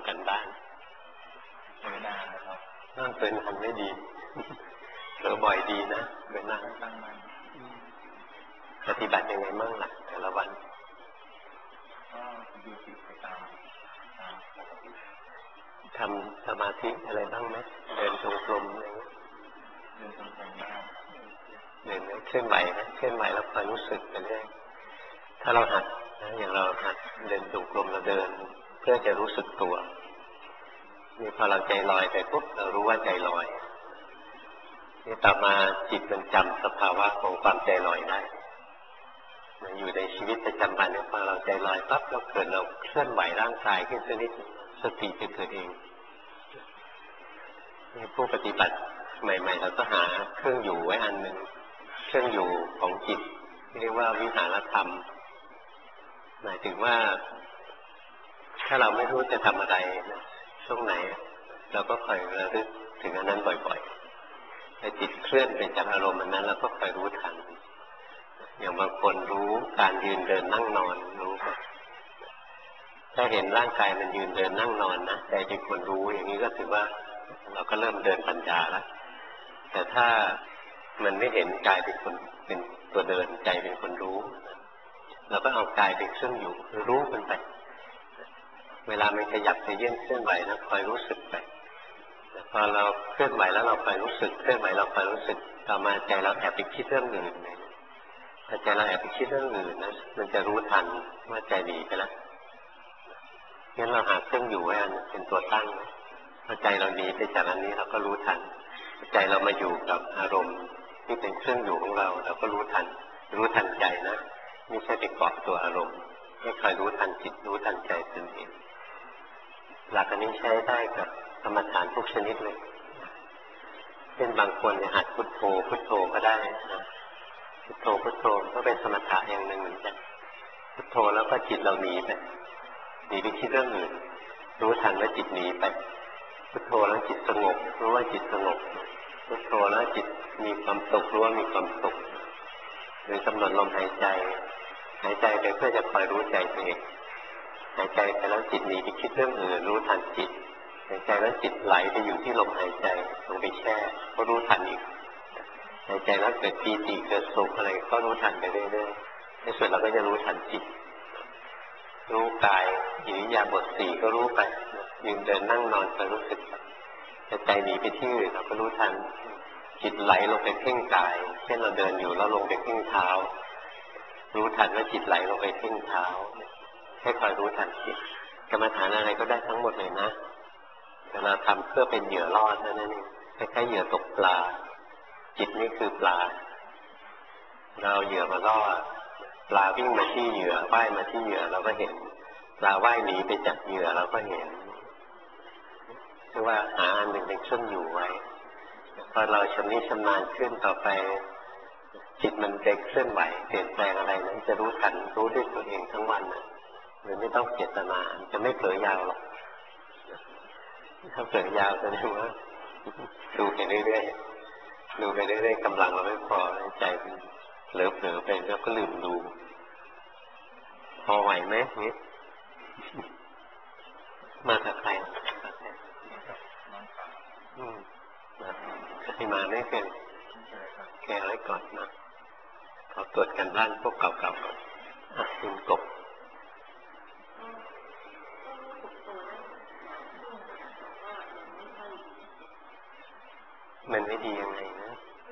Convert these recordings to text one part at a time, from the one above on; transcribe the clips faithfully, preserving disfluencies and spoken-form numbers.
ำกันบ้านเวลาครับนั่งเป็นทำไม่ดีเผลอบ่อยดีนะเวลาตั้งมั่นปฏิบัติยังไงบ้างล่ะแต่ละวันก็ดูจิตไปตามตามปกติทำสมาธิอะไรบ้างไหมเดินจงกรมอะไรเดินจงกรมบ้างเดินเคลื่อนไหวนะเคลื่อนไหวแล้วคอยรู้สึกไปเรื่อยถ้าเราหัดนะอย่างเราหัดเดินจงกรมเราเดินเพื่อจะรู้สึกตัวนี่พอเราใจลอยไปปุ๊บเรารู้ว่าใจลอยนี่ต่อมาจิตมันจำสภาวะของความใจลอยได้อยู่ในชีวิตประจำวันเนี่ยพอเราใจลอยปั๊บเราเกิดเราเคลื่อนไหวร่างกายขึ้นสักนิดสติจะเกิดเองนี่ผู้ปฏิบัติใหม่ๆเราก็หาเครื่องอยู่ไว้อันหนึ่งเครื่องอยู่ของจิตเรียกว่าวิหารธรรมหมายถึงว่าถ้าเราไม่รู้จะทำอะไรช่วงไหนเราก็คอยระลึกถึงอันนั้นบ่อยๆให้จิตเคลื่อนไปจากอารมณ์อันนั้นเราก็คอยรู้ทันอย่างบางคนรู้การยืนเดินนั่งนอนรู้ไปถ้าเห็นร่างกายมันยืนเดินนั่งนอนนะใจเป็นคนรู้อย่างนี้ก็ถือว่าเราก็เริ่มเดินปัญญาแล้วแต่ถ้ามันไม่เห็นกายเป็นคนเป็นตัวเดินใจเป็นคนรู้เราก็เอากายเป็นเครื่องอยู่รู้มันไปเวลามันขยับขยื่นเคลื่อนไหวนะคอยรู้สึกไปพอเราเคลื่อนไหวแล้วเราคอยรู้สึกเคลื่อนไหวเราคอยรู้สึกต่อมาใจเราแอบไปคิดเรื่องอื่นถ้าใจเราแอบไปคิดเรื่องอื่นนะมันจะรู้ทันว่าใจหนีไปแล้วงั้นเราหาเครื่องอยู่ไว้อันเป็นตัวตั้งพอใจเราหนีไปจากอันนี้เราก็รู้ทันใจเรามาอยู่กับอารมณ์ที่เป็นเครื่องอยู่ของเราเราก็รู้ทันรู้ทันใจนะไม่ใช่ไปเกาะตัวอารมณ์ให้คอยรู้ทันจิตรู้ทันใจตนเองหลักอันนี้ใช้ได้กับกรรมฐานทุกชนิดเลยเช่นบางคนเนี่ยหัดพุทโธพุทโธก็ได้นะพุทโธพุทโธก็เป็นสมถะอย่างหนึ่งเหมือนกันพุทโธแล้วก็จิตเราหนีไปหนีไปคิดเรื่องอื่นรู้ทันว่าจิตหนีไปพุทโธแล้วจิตสงบรู้ว่าจิตสงบพุทโธแล้วจิตมีความสุขรู้ว่ามีความสุขหรือกำหนดลมหายใจหายใจไปเพื่อจะคอยรู้ใจตัวเองหายใจไปแล้วจิตหนีไปคิดเรื่องอื่นรู้ทันจิตหายใจแล้วจิตไหลไปอยู่ที่ลมหายใจลงไปแช่ก็รู้ทันอีกหายใจแล้วเกิดปีติเกิดสุขอะไรก็รู้ทันไปเรื่อยๆในส่วนเราก็จะรู้ทันจิตรู้กายอิริยาบถสี่ก็รู้ไปยืนเดินนั่งนอนก็รู้สึกแต่ใจหนีไปที่อื่นเราก็รู้ทันจิตไหลลงไปเพ่งกายเช่นเราเดินอยู่แล้วลงไปเพ่งเท้ารู้ทันว่าจิตไหลลงไปเพ่งเท้าให้คอยรู้ทันจิตกรรมฐานอะไรก็ได้ทั้งหมดเลยนะแต่เราทำเพื่อเป็นเหยื่อล่อเท่านั้นเองคล้ายๆเหยื่อตกปลาจิตนี่คือปลาเราเหยื่อมาล่อปลาวิ่งมาที่เหยื่อว่ายมาที่เหยื่อเราก็เห็นปลาว่ายหนีไปจากเหยื่อเราก็เห็นคือว่าหาอันหนึ่งเป็นเครื่องอยู่ไว้พอเราชำนิชำนาญขึ้นต่อไปจิตมันจะเคลื่อนไหวเปลี่ยนแปลงอะไรนั้นจะรู้ทันรู้ด้วยตัวเองทั้งวันนะหรือไม่ต้องเจตนาจะไม่เผลอยาวหรอกถ้าเผลอยาวแสดงว่าดูไปเรื่อยๆดูไปเรื่อยๆกำลังเราไม่พอใจเผลอๆไปแล้วก็ลืมดูพอไหวไหมนี้มาจากใครอืมให้มาไม่เป็นแก้ไว้ก่อนนะขอตรวจกันบ้านพวกเก่าๆก่อนอ่ะคุณกบมันไม่ดียังไงนะ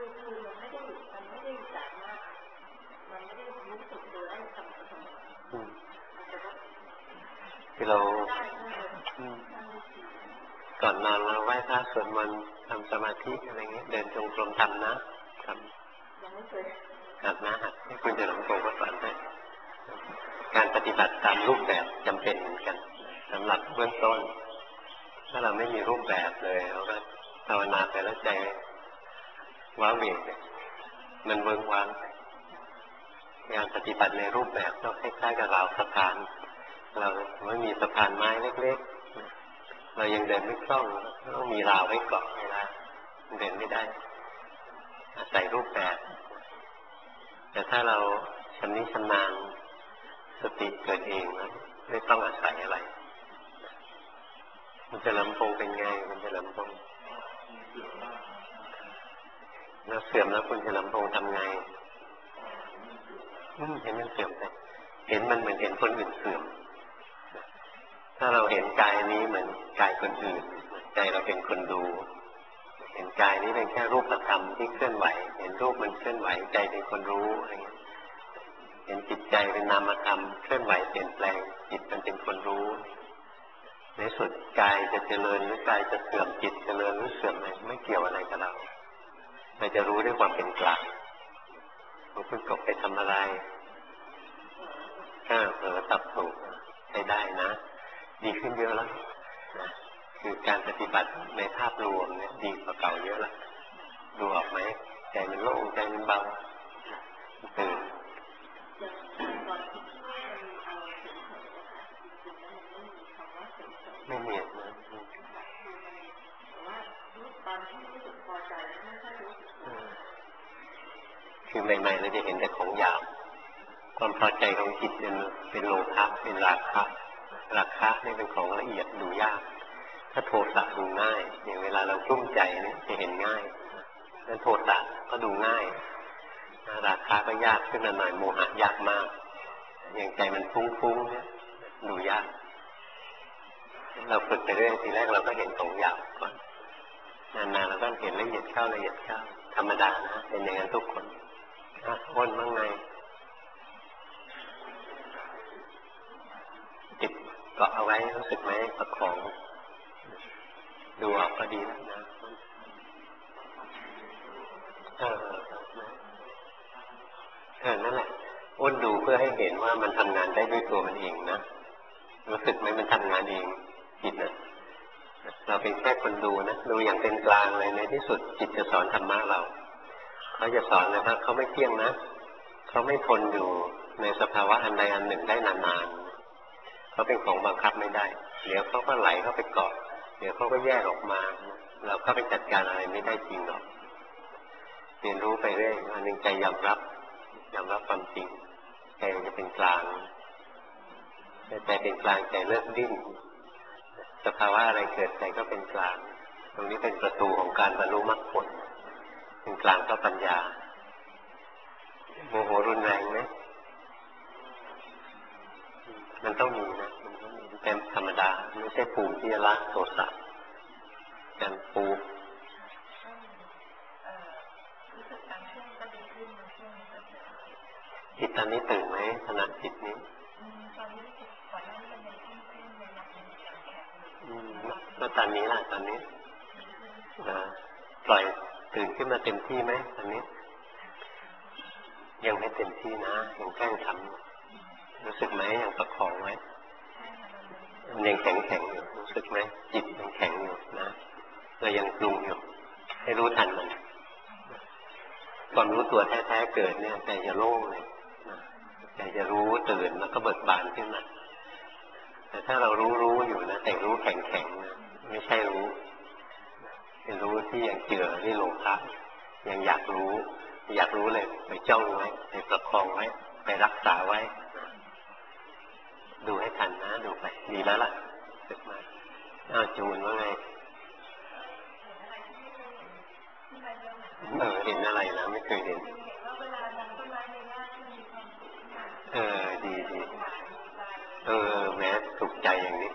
คือเราก่อนนอนเราไหว้พระสวดมนต์ทำสมาธิอะไรเงี้ยเดินจงกรมทำนะครับหัดนะหัดให้คุณจะหลงโกก็สอนให้การปฏิบัติตามรูปแบบจำเป็นเหมือนกันสำหรับเบื้องต้นถ้าเราไม่มีรูปแบบเลยเราก็ภาวนาไปแล้วใจว้าเหวี่ยงมันเวิ้งว้างงานปฏิบัติในรูปแบบก็คล้ายๆกับราวสะพานเราไม่มีสะพานไม้เล็กๆเรายังเดินไม่คล่องต้องมีราวไว้เกาะเวลาเดินไม่ได้อาศัยรูปแบบแต่ถ้าเราชำนิชำนาญสติเกิดเองนะไม่ต้องอาศัยอะไรคุณเฉลิมพงษ์เป็นไงคุณเฉลิมพงษ์แล้วเสื่อมแล้วคุณเฉลิมพงษ์ทำไงเห็นมันเสื่อมไปเห็นมันเหมือนเห็นคนอื่นเสื่อมถ้าเราเห็นกายนี้เหมือนกายคนอื่นใจเราเป็นคนดูเห็นกายนี้เป็นแค่รูปธรรมที่เคลื่อนไหวเห็นรูปมันเคลื่อนไหวใจเป็นคนรู้อะไรเงี้ยเห็นจิตใจเป็นนามธรรมเคลื่อนไหวเปลี่ยนแปลงจิตมันเป็นคนรู้ในสุดกายจะเจริญหรือกายจะเสื่อมจิตเจริญหรือเสื่อมอะไรไม่เกี่ยวอะไรกับเราเราจะรู้ด้วยความเป็นกลางคุณกบไปทำอะไรถ้าเผลอตับถูกใช้ได้นะดีขึ้นเยอะแล้วนะคือการปฏิบัติในภาพรวมเนี่ยดีกว่าเก่าเยอะแล้วดูออกไหมใจมันโล่งใจมันเบาตื่นไม่เหนียดนะคือใหม่ๆเราจะเห็นแต่ของหยาบความพอใจของจิตเป็นเป็นโลภะเป็นราคะราคะนี่เป็นของละเอียดดูยากถ้าโทสะดูง่ายอย่างเวลาเรากลุ้มใจเนี่ยจะเห็นง่ายนั้นโทสะก็ดูง่ายราคะก็ยากขึ้นมาหน่อยโมหะยากมากอย่างใจมันฟุ้งๆเนี่ยดูยากเราฝึกไปเรื่อยทีแรกเราก็เห็นของหยาบก่อนนานๆเราก็เห็นละเอียดเข้าละเอียดเข้าธรรมดานะเป็นอย่างนั้นทุกคนอ้นบ้างไงติดเกาะเอาไว้รู้สึกไหมประคองดูออกก็ดีแล้วนะเออเออนั่นแหละอ้นดูเพื่อให้เห็นว่ามันทำงานได้ด้วยตัวมันเองนะรู้สึกไหมมันทำงานเองจิตนะเราเป็นแค่คนดูนะดูอย่างเป็นกลางเลยในที่สุดจิตจะสอนธรรมะเราเขาจะสอนนะครับเขาไม่เที่ยงนะเขาไม่ทนอยู่ในสภาวะอันใดอันหนึ่งได้นานๆเขาเป็นของบังคับไม่ได้เดี๋ยวเขาก็ไหลเข้าไปเกาะเดี๋ยวเขาก็แยกออกมาเราเข้าไปจัดการอะไรไม่ได้จริงหรอกเรียนรู้ไปเรื่อยอันหนึ่งใจยอมรับยอมรับความจริงใจจะเป็นกลางใจเป็นกลางใจเลิกดิ้นสภาวะอะไรเกิดใจก็เป็นกลางตรงนี้เป็นประตูของการบรรลุมรรคผลเป็นกลางก็ปัญญาโมโหรุนแรงไหมมันต้องมีนะมันต้องมีเป็นธรรมดาไม่ใช่ภูมิที่จะละโทสะการปูจิตตอนนี้ตื่นไหมขณะจิตนี้แล้วตอนนี้ล่ะตอนนี้ปล่อยตื่นขึ้นมาเต็มที่ไหมตอนนี้ยังไม่เต็มที่นะยังแกล้งทำรู้สึกไหมยังประคองไว้มันยังแข็งแข็งอยู่รู้สึกไหมจิตยังแข็งอยู่นะเรายังปรุงอยู่ให้รู้ทันมันความรู้ตัวแท้ๆเกิดเนี่ยใจจะโล่งเลยใจจะรู้ตื่นแล้วก็เบิกบานขึ้นมาแต่ถ้าเรารู้รู้อยู่นะแต่รู้แข็งแข็งนะไม่ใช่รู้เป็นรู้ที่ยังเจือที่โลภะยังอยากรู้อยากรู้เลยไปจ้องไว้ไปประคองไว้ไปรักษาไว้ดูให้ทันนะดูไปดีแล้วล่ะฝึกมาอ้าวจูนว่าไงเออเห็นอะไรนะไม่เคยเห็นเออดีดีเออแม้ถูกใจอย่างนี้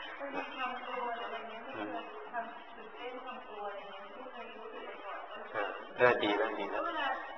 เออดีแล้วดีแล้ว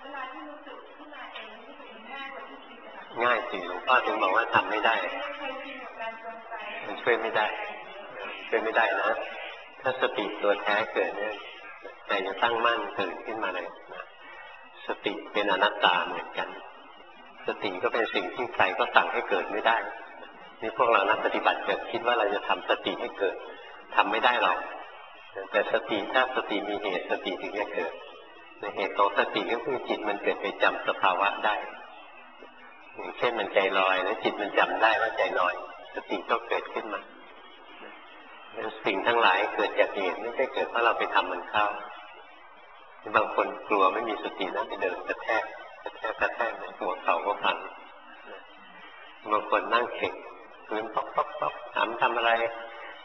ง่ายสิหลวงพ่อถึงบอกว่าทำไม่ได้มันช่วยไม่ได้ช่วยไม่ได้นะถ้าสติตัวแท้เกิดเนี่ยใจจะตั้งมั่นตื่นขึ้นมาเลยนะสติเป็นอนัตตาเหมือนกันสติก็เป็นสิ่งที่ใครก็สั่งให้เกิดไม่ได้นี่พวกเรานักปฏิบัติเกิดคิดว่าเราจะทำสติให้เกิดทำไม่ได้หรอกแต่สติถ้าสติมีเหตุสติถึงจะเกิดในเหตุของสติก็คือจิตมันเกิดไปจำสภาวะได้อย่างเช่นมันใจลอยแล้วจิตมันจำได้ว่าใจลอยสติก็เกิดขึ้นมาสิ่งทั้งหลายเกิดจากเหตุไม่ใช่เกิดเพราะเราไปทำมันเข้าบางคนกลัวไม่มีสตินะไปเดินกระแทกกระแทกกระแทกหัวเข่าก็พังบางคนนั่งเข่งพื้นป๊อกป๊อกป๊อกถามทำอะไร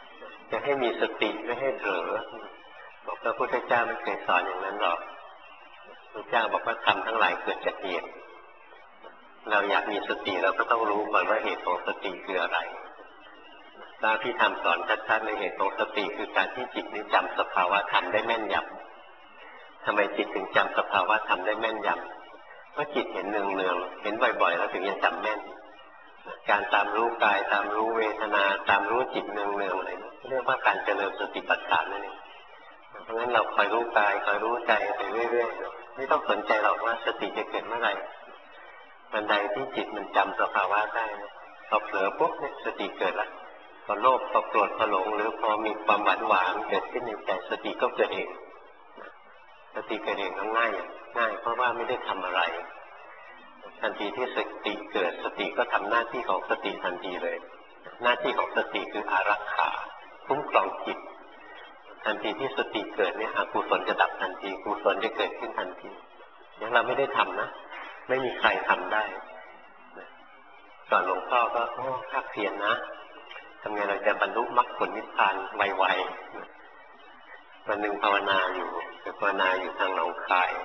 จะให้มีสติไม่ให้เผลอบอกพระพุทธเจ้าไม่เคยสอนอย่างนั้นหรอกพระเจ้าบอกว่าธรรมทั้งหลายเกิดจากเหตุเราอยากมีสติเราก็ต้องรู้ก่อนว่าเหตุของสติคืออะไรพระพิธรรมสอนชัดๆในเหตุของสติคือการที่จิตนี้จำสภาวะธรรมได้แม่นยำทำไมจิตถึงจำสภาวะธรรมได้แม่นยำเพราะจิตเห็นเนืองๆเห็นบ่อยๆแล้วถึงยังจำแม่นการตามรู้กายตามรู้เวทนาตามรู้จิตเนืองๆอะไรเรียกว่าการเจริญสติปัฏฐานนั่นเองเพราะงั้นเราคอยรู้กายคอยรู้ใจไปเรื่อยๆไม่ต้องสนใจหรอกว่าสติจะเกิดเมื่อไหร่บันไดที่จิตมันจำสภาวะได้พอเผลอปุ๊บเนี่ยสติเกิดละพอโลภพอโกรธพอหลงหรือพอมีความหวานหวานเกิดขึ้นในใจสติก็เกิดเองสติเกิดเองก็ง่ายง่ายเพราะว่าไม่ได้ทำอะไรทันทีที่สติเกิดสติก็ทำหน้าที่ของสติทันทีเลยหน้าที่ของสติคืออารักขาคุ้มครองจิตทันทีที่สติเกิดเนี่ยอกุศลจะดับทันทีกุศลจะเกิดขึ้นทันทีอย่างเราไม่ได้ทำนะไม่มีใครทำได้ก่อนหลวงพ่อก็โอ้ภาคเพียรนะทำไงเราจะบรรลุมรรคผลนิพพานไวๆวันหนึ่งภาวนาอยู่ภาวนาอยู่ทางหนองคาย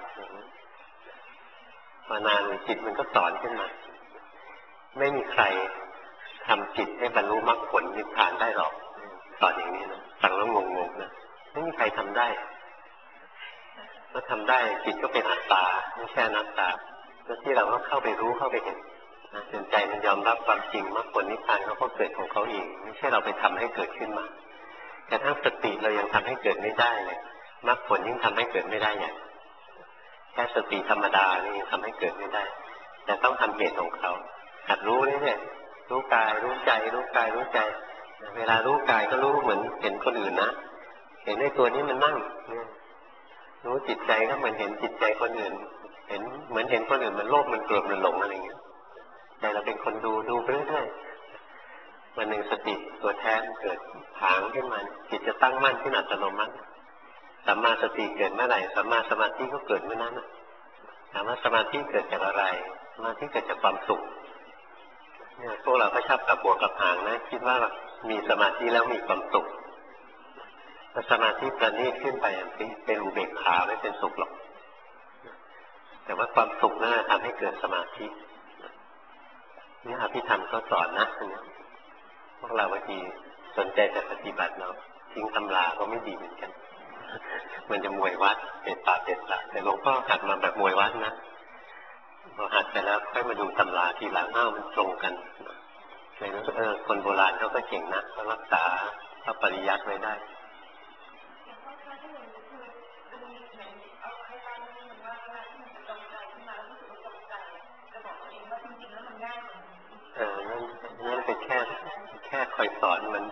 ภาวนาจิตมันก็สอนขึ้นมาไม่มีใครทำจิตให้บรรลุมรรคผลนิพพานได้หรอกสอนอย่างนี้นะฟังแล้วงงๆนะไม่มีใครทำได้ถ้าทำได้จิตก็เป็นอัตตาไม่ใช่อนัตตาแล้วที่เราก็เข้าไปรู้เข้าไปเห็นนะจนใจมันยอมรับความจริงมรรคผลนิพพานเขาก็เกิดของเขาเองไม่ใช่เราไปทำให้เกิดขึ้นมาแต่ถ้าสติเรายังทำให้เกิดไม่ได้เลยมรรคผลยิ่งทำให้เกิดไม่ได้อย่างแค่สติธรรมดานี่ยังทำให้เกิดไม่ได้แต่ต้องทำเหตุของเขาหัดรู้นี่เนี่ยรู้กายรู้ใจรู้กายรู้ใจเวลารู้กายก็รู้เหมือนเห็นคนอื่นนะเห็นในตัวนี้มันนั่งรู้จิตใจก็เหมือนเห็นจิตใจคนอื่นเห็นเหมือนเห็นคนอื่นมันโลภมันโกรธมันหลงอะไรเงี้ยแต่เราเป็นคนดูดูไปเรื่อยๆวันหนึ่งสติตัวแท้เกิดผางขึ้นมาจิตจะตั้งมั่นขึ้นอัตโนมัติสัมมาสติเกิดเมื่อไหร่สัมมาสมาธิก็เกิดเมื่อนั้นถามว่าสมาธิเกิดจากอะไรสมาธิเกิดจากความสุขเนี่ยพวกเราก็ชอบกับหัวกับหางนะคิดว่ามีสมาธิแล้วมีความสุขพอสมาธิประณีตขึ้นไปเป็นอุเบกขาไม่เป็นสุขหรอกแต่ว่าความสุขนั่นทำให้เกิดสมาธินี่อภิธรรมก็สอนนะพวกเราบางทีสนใจแต่ปฏิบัติเนาะทิ้งตำราก็ไม่ดีเหมือนกันมันจะมวยวัดเป็นป่าเป็นป่าแต่หลวงพ่อหัดมาแบบมวยวัดนะพอหัดไปแล้วค่อยมาดูตำราทีหลังอ้าวมันตรงกันเลยรู้สึกเออคนโบราณเขาก็เก่งนะเขารักษาพระปริยัติไว้ได้เออนั่นนั่นเป็นแค่แค่คอยสอนมัน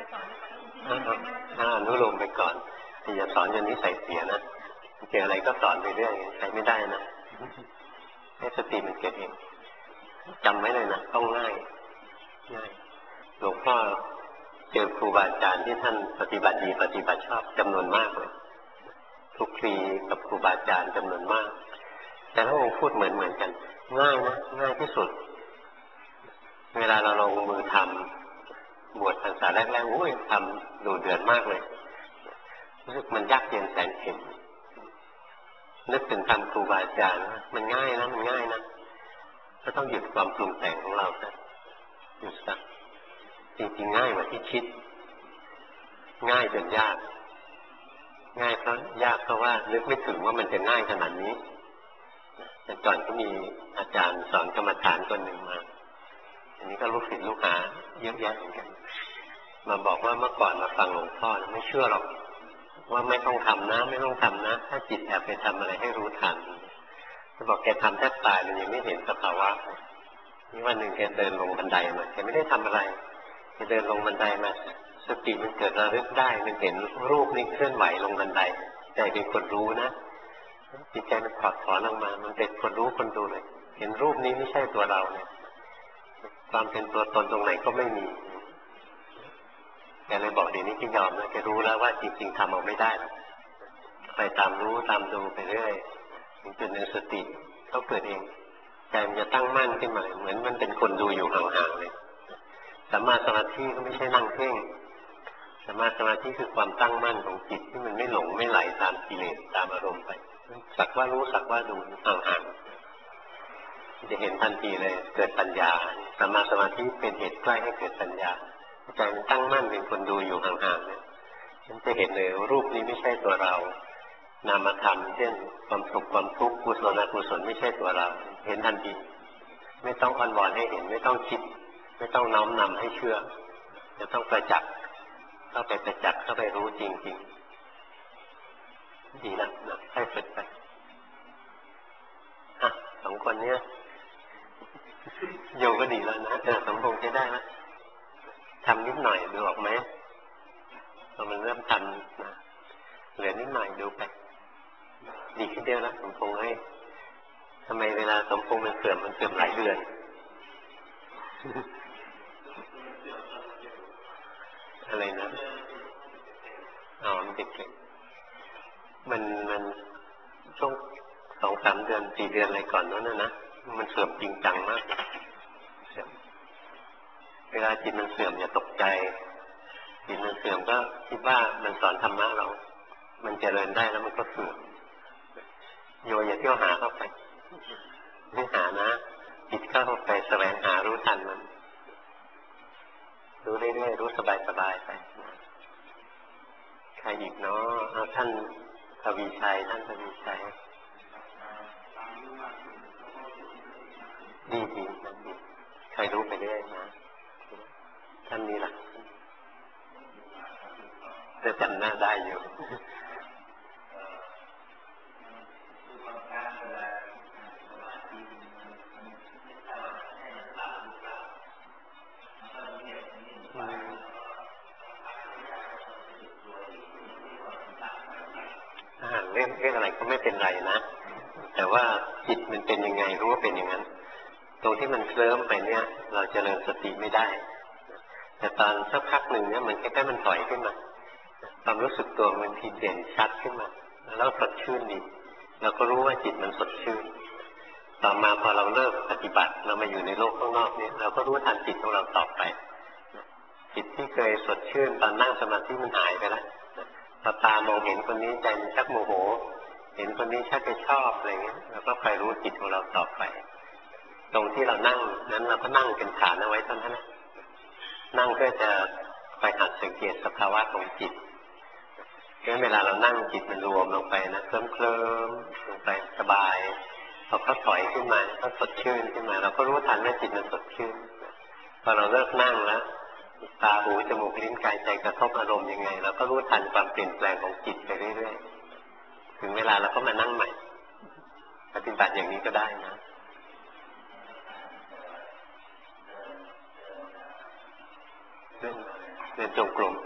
อนุโลมไปก่อนอย่าสอนจนนิสัยเสียนะเจออะไรก็สอนไปเรื่อยใช้ไม่ได้นะให้สติมันเกิดเองจำไว้เลยนะต้องง่ายง่ายหลวงพ่อเจอครูบาอาจารย์ที่ท่านปฏิบัติดีปฏิบัติชอบจำนวนมากเลยทุกปีกับครูบาอาจารย์จำนวนมากแต่ละองค์พูดเหมือนเหมือนกันง่ายนะง่ายที่สุดเวลาเราลงมือทำบวชพรรษาแรกๆโอ้ยทำดูเดือดมากเลยรู้สึกมันยากเย็นแสนเข็ญนึกถึงทำครูบาอาจารย์มันง่ายนะมันง่ายนะก็ต้องหยุดความปรุงแต่งของเราซะหยุดซะจริงๆง่ายกว่าที่คิดง่ายจนยากง่ายเพราะยากเพราะว่านึกไม่ถึงว่ามันจะง่ายขนาดนี้แต่ก่อนก็มีอาจารย์สอนกรรมฐานคนหนึ่งมาอันนี้ก็ลูกศิษย์ลูกหาเยอะแยะเหมือนกันมาบอกว่าเมื่อก่อนมาฟังหลวงพ่อไม่เชื่อหรอกว่าไม่ต้องทำนะไม่ต้องทำนะถ้าจิตแอบไปทำอะไรให้รู้ทันจะบอกแกทำแทบตายมันยังไม่เห็นสภาวะนี่วันหนึ่งแกเดินลงบันไดมาแกไม่ได้ทำอะไรแกเดินลงบันไดมาสติมันเกิดระลึกได้มันเห็นรูปนี้เคลื่อนไหวลงบันไดใจเป็นคนรู้นะจิตใจมันถอดถอนออกมามันเป็นคนรู้คนดูเลยเห็นรูปนี้ไม่ใช่ตัวเราเนี่ยความเป็นตัวตนตรงไหนก็ไม่มีแกเลยบอกเดี๋ยวนี้ที่ยอมนะแกรู้แล้วว่าจริงๆทำเอาไม่ได้ไปตามรู้ตามดูไปเรื่อยถึงจุดหนึ่งสติเขาเกิดเองใจมันจะตั้งมั่นขึ้นมาเหมือนมันเป็นคนดูอยู่ห่างๆเลยสัมมาสมาธิก็ไม่ใช่นั่งเพ่งสมาสมาธิคือความตั้งมั่นของจิตที่มันไม่หลงไม่ไหลตามกิเลสตามอารมณ์ไปสักว่ารู้สักว่าดูห่างๆจะเห็นทันทีเลยเกิดปัญญาสมาสมาธิเป็นเหตุใกล้ให้เกิดปัญญาใจมันตั้งมั่นเป็นคนดูอยู่ห่างๆเนี่ยฉันจะเห็นเลยรูปนี้ไม่ใช่ตัวเรานามธรรมเช่นความสุขความทุกข์กุศลอกุศลไม่ใช่ตัวเราเห็นทันทีไม่ต้องอ้อนวอนให้เห็นไม่ต้องคิดไม่ต้องน้อมนำให้เชื่อจะต้องประจักษ์เข้าไปประจักษ์เข้าไปรู้จริงๆดีนะนะให้ฝึกไปอ่ะสองคนเนี้ยโยก็ดีแล้วนะเออสมพงษ์จะได้นะทำนิดหน่อยดูออกไหมพอมันเริ่มทำนะเหลือนิดหน่อยดูไปดีขึ้นเดียวแล้วสมพงษ์ให้ทำไมเวลาสมพงษ์มันเสื่อมมันเสื่อมหลายเดือนอะไรนะอ๋อมันเด็กๆมันมันช่วงสองสามเดือนสี่เดือนอะไรก่อนนั้นนะนะมันเสื่อมจริงจังมากเสื่อมเวลาจิตมันเสื่อมอย่าตกใจจิตมันเสื่อมก็คิดว่ามันสอนธรรมะเรามันเจริญได้แล้วมันก็เสื่อมโยอย่าเที่ยวหาเข้าไปไม่หานะจิตเข้าไปแสวงหารู้ทันมันรู้เรื่อยๆรู้สบายๆไปใครอีกเนาะเอาท่านทวีชัยท่านทวีชัยดีดีดีใครรู้ไปเรื่อยนะท่านนี้ล่ะจะจำหน้าได้อยู่เรื่องเรื่องอะไรก็ไม่เป็นไรนะแต่ว่าจิตมันเป็นยังไงรู้ว่าเป็นอย่างนั้นตรงที่มันเคลิ้มไปเนี่ยเราเจริญสติไม่ได้แต่ตอนสักพักหนึ่งเนี่ยมันแค่มันถอยขึ้นมาความรู้สึกตัวมันทีเด่นชัดขึ้นมาแล้วสดชื่นดีเราก็รู้ว่าจิตมันสดชื่นต่อมาพอเราเลิกปฏิบัติเรามาอยู่ในโลกข้างนอกเนี่ยเราก็รู้ทันจิตของเราต่อไปจิตที่เคยสดชื่นตอนนั่งสมาธิมันหายไปแล้วพอตามองเห็นคนนี้ใจมันชักโมโหเห็นคนนี้ชักจะชอบอะไรเงี้ยเราก็คอยรู้จิตของเราต่อไปตรงที่เรานั่งนั้นเราก็นั่งเป็นฐานเอาไว้เท่านั้นนะนั่งเพื่อจะคอยหัดสังเกตสภาวะของจิตเพราะเวลาเรานั่งจิตมันรวมลงไปนะเคลิ้มเคลิ้มลงไปสบายพอเขาถอยขึ้นมาเขาสดชื่นขึ้นมาเราก็รู้ทันว่าจิตมันสดชื่นพอเราเลิกนั่งแล้วตาหูจมูกลิ้นกายใจกระทบอารมณ์ยังไงเราก็รู้ทันความเปลี่ยนแปลงของจิตไปเรื่อยๆถึงเวลาเราก็มานั่งใหม่ปฏิบัติอย่างนี้ก็ได้นะเดินจงกรม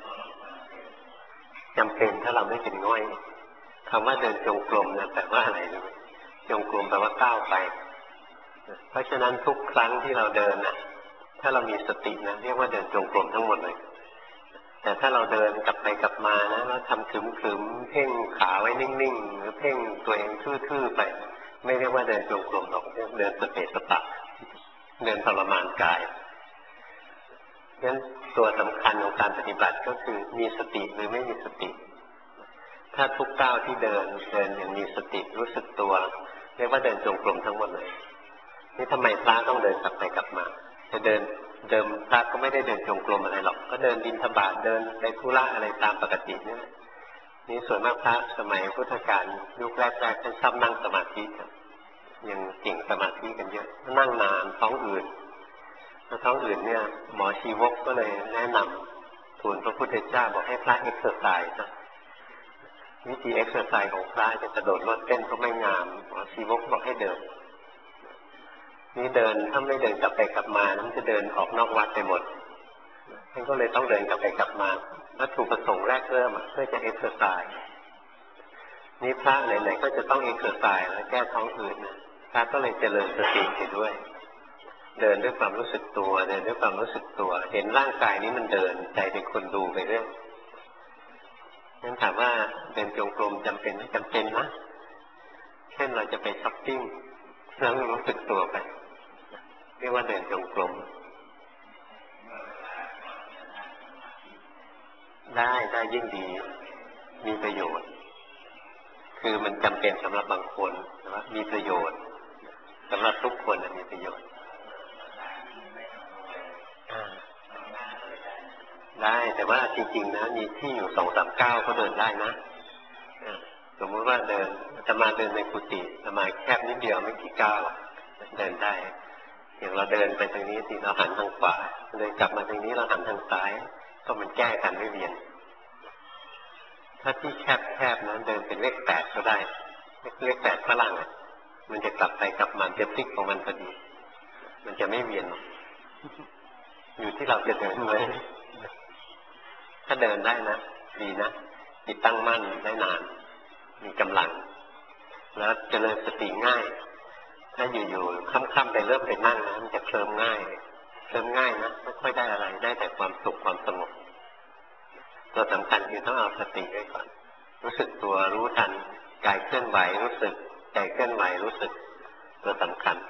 จำเป็นถ้าเราไม่เป็นง่อยคำว่าเดินจงกรมนะแปลว่าอะไรรู้ไหมจงกรมแปลว่าก้าวไปเพราะฉะนั้นทุกครั้งที่เราเดินนะถ้าเรามีสตินะเรียกว่าเดินจงกรมทั้งหมดเลยแต่ถ้าเราเดินกลับไปกลับมานะแล้วทำขึมๆเพ่งขาไว้นิ่งๆหรือเพ่งตัวเองทื่อๆไปไม่เรียกว่าเดินจงกรมหรอกเดินสเปสปะเดินทรมานกายงั้นตัวสำคัญของการปฏิบัติก็คือมีสติหรือไม่มีสติถ้าทุกก้าวที่เดินเดินอย่างมีสติรู้สึกตัวเรียกว่าเดินจงกรมทั้งหมดเลยนี่ทำไมพระต้องเดินกลับไปกลับมาจะเดินเดิมพระก็ไม่ได้เดินจงกรมอะไรหรอกก็เดินบิณฑบาตเดินไปธุระอะไรตามปกตินี่นี่ส่วนมากพระสมัยพุทธกาลยุคแรกๆท่านชอบนั่งสมาธิกันยังเก่งสมาธิกันเยอะนั่งนานท้องอืดแล้วท้องอื่นเนี่ยหมอชีวกก็เลยแนะนำทูลพระพุทธเจ้าบอกให้พระเอ็กซ์ไซส์นะวิธีเอ็กซ์ไซส์ของพระจะกระโดดโลดเต้นก็ไม่งามหมอชีวกบอกให้เดินนี่เดินถ้าไม่เดินกลับไปกลับมานั้นจะเดินออกนอกวัดไปหมดท่านก็เลยต้องเดินกลับไปกลับมาวัตถุประสงค์แรกเริ่มเพื่อจะเอ็กซ์ไซส์นี่พระไหนๆก็จะต้องเอ็กซ์ไซส์แล้วแก้ท้องอืดนะพระก็เลยเจริญสติไปด้วยเดินด้วยความรู้สึกตัวเดินด้วยความรู้สึกตัวเห็นร่างกายนี้มันเดินใจเป็นคนดูไปเรื่อยงั้นถามว่าเดินจงกรมจำเป็นไหมจำเป็นนะเช่นเราจะไปช้อปปิ้งแล้วรู้สึกตัวไปเรียกว่าเดินจงกรมได้ได้ยิ่งดีมีประโยชน์คือมันจำเป็นสำหรับบางคนแต่ว่ามีประโยชน์สำหรับทุกคนมีประโยชน์ได้แต่ว่าจริงๆนะมีที่อยู่สองสามเก้าก็เดินได้นะสมมติว่าเดินจะมาเดินในกุฏิจะมาแคบนิดเดียวไม่กี่ก้าวเดินได้อย่างเราเดินไปทางนี้สิเราหันทางขวาเดินกลับมาทางนี้เราหันทางซ้ายก็มันแก้กันไม่เวียนถ้าที่แคบๆนั้นเดินเป็นเลขแปดก็ได้เลขแปดฝรั่งมันจะกลับไปกลับมาจะพลิกของมันพอดีมันจะไม่เวียนอยู่ที่เราจะเดินไหมถ้าเดินได้นะดีนะจิตตั้งมั่นได้นานมีกำลังแล้วเจริญสติง่ายถ้าอยู่ๆค่ำๆไปเริ่มไปนั่งนะมันจะเคลิ้มง่ายเคลิ้มง่ายนะไม่ค่อยได้อะไรได้แต่ความสุขความสงบตัวสำคัญคือต้องเอาสติไว้ก่อนรู้สึกตัวรู้ทันกายเคลื่อนไหวรู้สึกใจเคลื่อนไหวรู้สึกตัวสำคัญ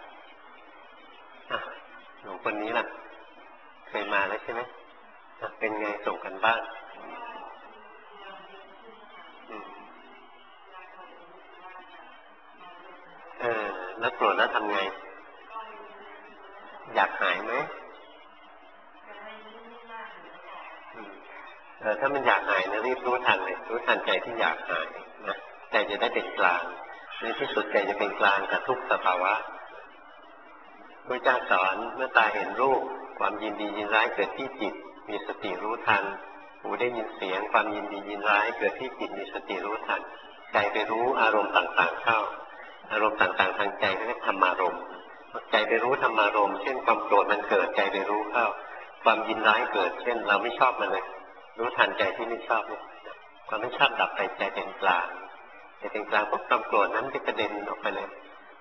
หนูคนนี้ล่ะเคยมาแล้วใช่ไหมเป็นไงส่งกันบ้างเออแล้วโกรธแล้วทำไงอยากหายไหมเออถ้ามันอยากหายนะรีบรู้ทันเลยรู้ทันใจที่อยากหายนะใจจะได้เป็นกลางในที่สุดใจจะเป็นกลางกับทุกสภาวะพระเจ้าสอนเมื่อตาเห็นรูปความยินดียินร้ายเกิดที่จิตมีสติรู้ทันหูได้ยินเสียงความยินดียินร้ายเกิดที่จิตมีสติรู้ทันใจไปรู้อารมณ์ต่างๆเข้าอารมณ์ต่างๆทางใจเรียกธรรมารมณ์ใจไปรู้ธรรมารมณ์เช่นความโกรธมันเกิดใจไปรู้เข้าความยินร้ายเกิดเช่นเราไม่ชอบมันเลยรู้ทันใจที่ไม่ชอบเนี่ยความไม่ชอบดับไปใจเป็นกลางใจเป็นกลางพวกความโกรธนั้นจะกระเด็นออกไปเลย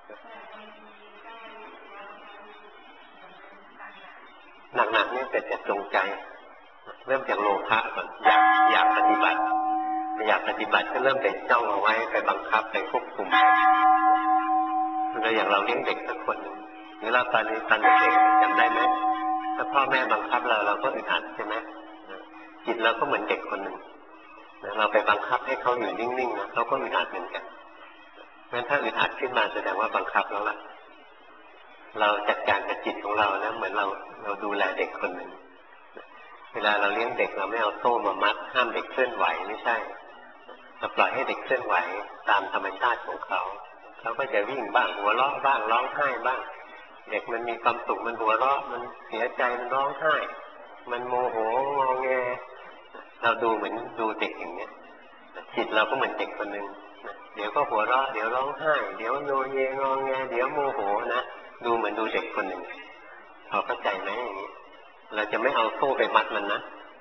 หนักๆเนี่ยเกิดจากจงใจเริ่มจากโลภะก่อนอยากอยากปฏิบัติอยากปฏิบัติก็เริ่มไปจ้องเอาไว้ไปบังคับไปควบคุมเราอย่างเราเลี้ยงเด็กสักคนหนึ่งหรือเราตอนนี้ตอนเด็กจำได้ไหมถ้าพ่อแม่บังคับเราเราก็อึดอัดใช่ไหมจิตเราก็เหมือนเด็กคนหนึ่งเราไปบังคับให้เขาอยู่นิ่งๆนะเขาก็อึดอัดเหมือนกันเพราะฉะนั้นถ้าอึดอัดขึ้นมาแสดงว่าบังคับแล้วล่ะเราจัดการกับจิตของเรานะเหมือนเราเราดูแลเด็กคนหนึ่งเวลาเราเลี้ยงเด็กเราไม่เอาโซ่มามัดห้ามเด็กเคลื่อนไหวไม่ใช่เราปล่อยให้เด็กเคลื่อนไหวตามธรรมชาติของเขาเขาก็จะวิ่งบ้างหัวเราะบ้างร้องไห้บ้างเด็กมันมีความสุขมันหัวเราะมันเสียใจมันร้องไห้มันโมโหงอแงเราดูเหมือนดูเด็กอย่างเนี้ยจิตเราก็เหมือนเด็กคนหนึ่งเดี๋ยวก็หัวเราะเดี๋ยวร้องไห้เดี๋ยวโยเยงอแงเดี๋ยวโมโหนะดูเหมือนดูเด็กคนหนึ่งพอเข้าใจไหมอย่างนี้เราจะไม่เอาโซ่ไปมัดมันนะ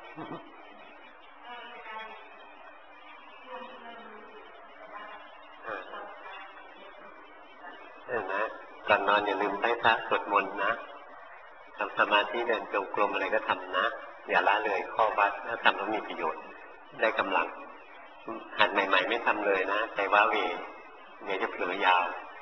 เออนะก่อนนอนอย่าลืมไหว้พระสวดมนต์นะทำสมาธิเดินจงกรมอะไรก็ทำนะอย่าละเลยข้อวัดถ้าทำแล้วมีประโยชน์ได้กำลังหัดใหม่ๆไม่ทำเลยนะใจว้าเหวเดี๋ยวจะเผลอยาว